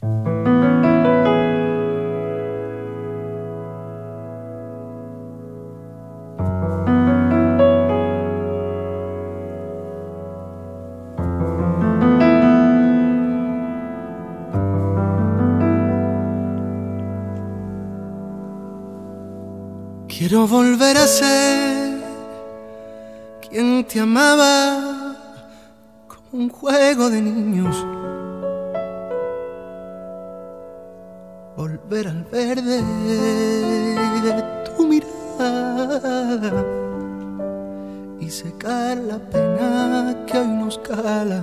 Quiero volver a ser quien te amaba como un juego de niños. Volver al verde de tu mirada y secar la pena que hoy nos cala.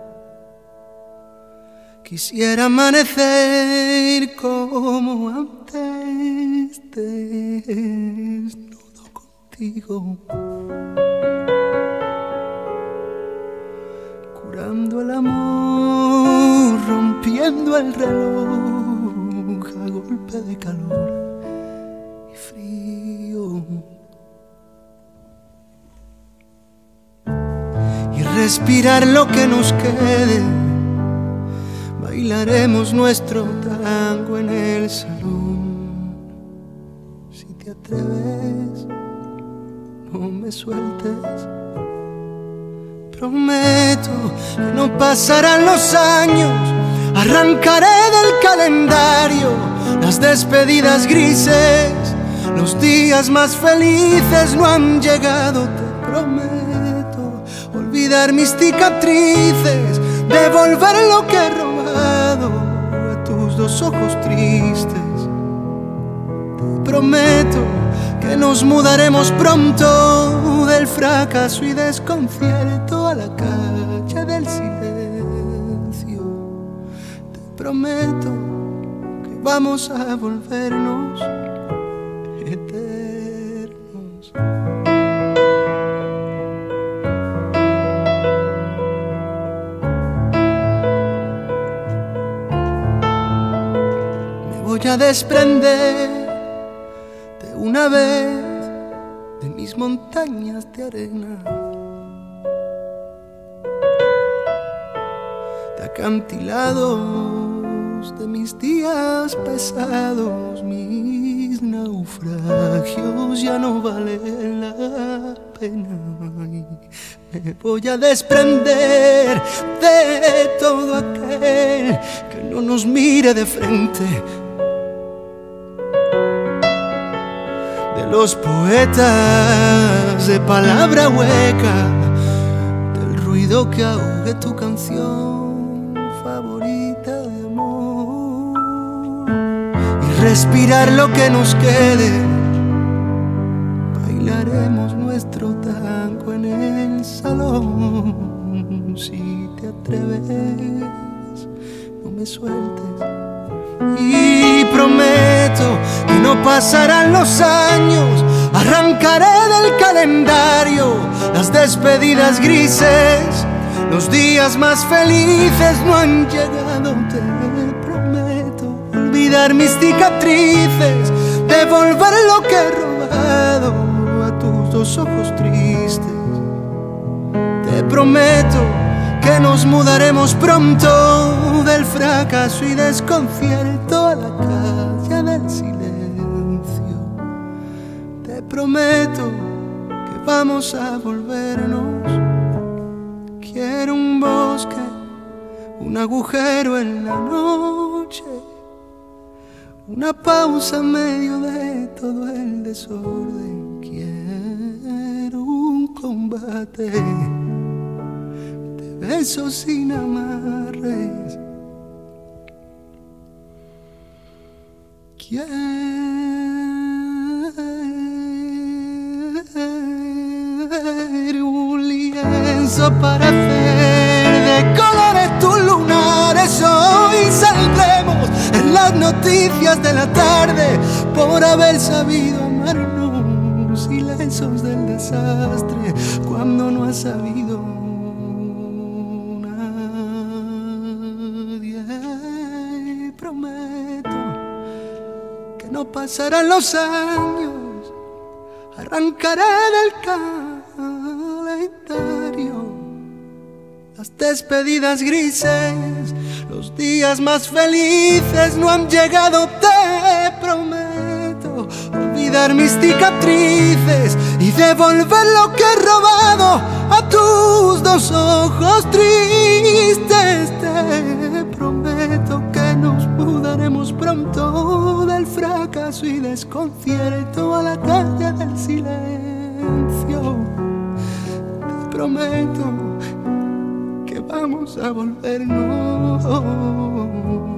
Quisiera amanecer como antes, desnudo contigo, curando el amor, rompiendo el reloj a golpe de calor y frío, y respirar lo que nos quede. Bailaremos nuestro tango en el salón. Si te atreves, no me sueltes. Prometo que no pasarán los años. Arrancaré del calendario las despedidas grises. Los días más felices no han llegado. Te prometo olvidar mis cicatrices, devolver lo que he robado a tus dos ojos tristes. Te prometo que nos mudaremos pronto del fracaso y desconcierto a la calle del silencio. Te prometo que vamos a volvernos eternos. Voy a desprender de una vez de mis montañas de arena, de acantilados, de mis días pesados. Mis naufragios ya no valen la pena. Me voy a desprender de todo aquel que no nos mire de frente, de los poetas de palabra hueca, del ruido que ahogue tu canción favorita de amor, y respirar lo que nos quede. Bailaremos nuestro tango en el salón. Si te atreves, no me sueltes. Y prometo que no pasarán los años. Arrancaré del calendario las despedidas grises. Los días más felices no han llegado. Te prometo olvidar mis cicatrices, devolver lo que he robado a tus dos ojos tristes. Te prometo que nos mudaremos pronto del fracaso y desconcierto a la calle del silencio. Te prometo que vamos a volvernos. Quiero un bosque, un agujero en la noche, una pausa en medio de todo el desorden. Quiero un combate de besos sin amarres. Quiero un lienzo para hacer de colores tus lunares. Hoy saldremos en las noticias de la tarde por haber sabido amarnos. Silencios del desastre cuando no has sabido nadie. Prometo que no pasarán los años. Arrancaré del calendario Las despedidas grises, los días más felices no han llegado. Te prometo olvidar mis cicatrices y devolver lo que he robado a tus dos ojos tristes. Te prometo que nos mudaremos pronto del fracaso y desconcierto a la calle del silencio. Te prometo que vamos a volvernos.